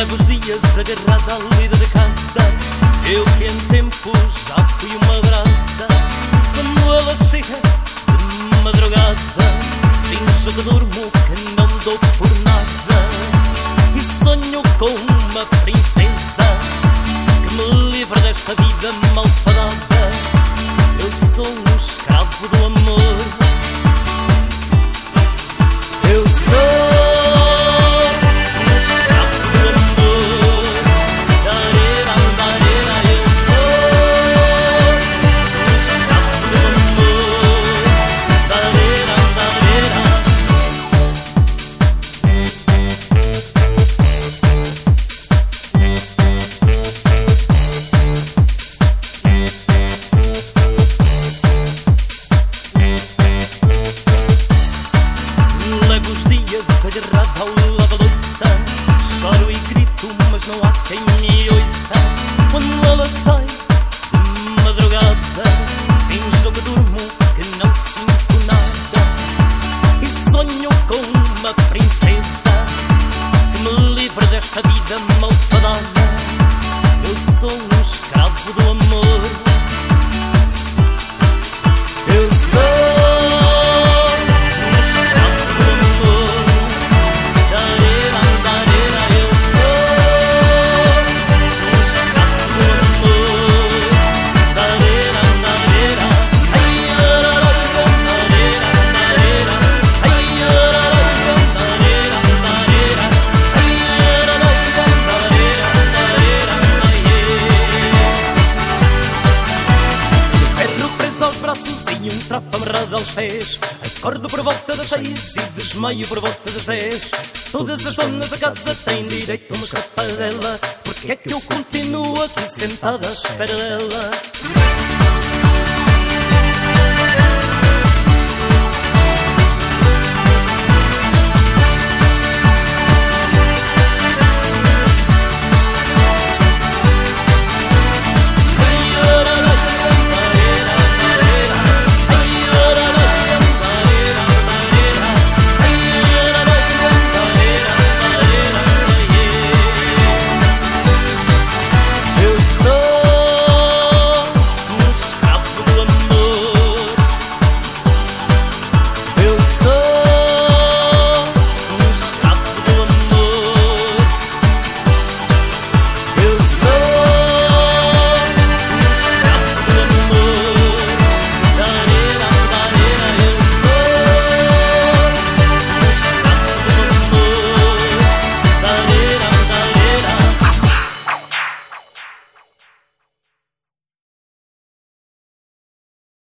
Levo os dias agarrada à lida da casa, eu que em tempo já fui uma brasa. Quando ela chega de madrugada, finjo que durmo, que não dou por nada, e sonho com uma princesa que me livra desta vida malfadada. Eu sou um escravo do amor. Eu sou agarrado ao lava-louça, choro e grito, mas não há quem me ouça. Quando ela sai de madrugada, finjo que durmo, que não sinto nada, e sonho com uma princesa que me livra desta vida malfadada. Eu sou um escravo do amor. Eu sou um trapo amarrado aos pés. Acordo por volta das 6 e desmaio por volta das 10. Todas as donas da casa têm direito a uma escapadela. Porque é que eu continuo aqui sentada à espera dela?